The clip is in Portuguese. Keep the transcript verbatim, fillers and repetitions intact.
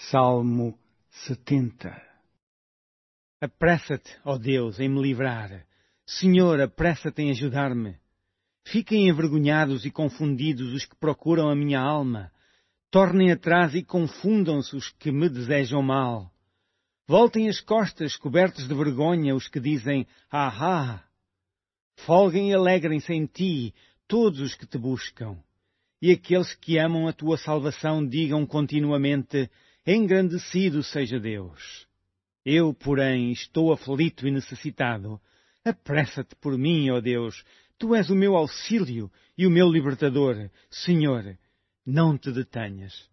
Salmo setenta. Apressa-te, ó Deus, em me livrar. Senhor, apressa-te em ajudar-me. Fiquem envergonhados e confundidos os que procuram a minha alma. Tornem atrás e confundam-se os que me desejam mal. Voltem as costas, cobertos de vergonha, os que dizem, ah, ah. Folguem e alegrem-se em ti, todos os que te buscam. E aqueles que amam a tua salvação digam continuamente, engrandecido seja Deus. Eu, porém, estou aflito e necessitado. Apressa-te por mim, ó Deus. Tu és o meu auxílio e o meu libertador. Senhor, não te detenhas.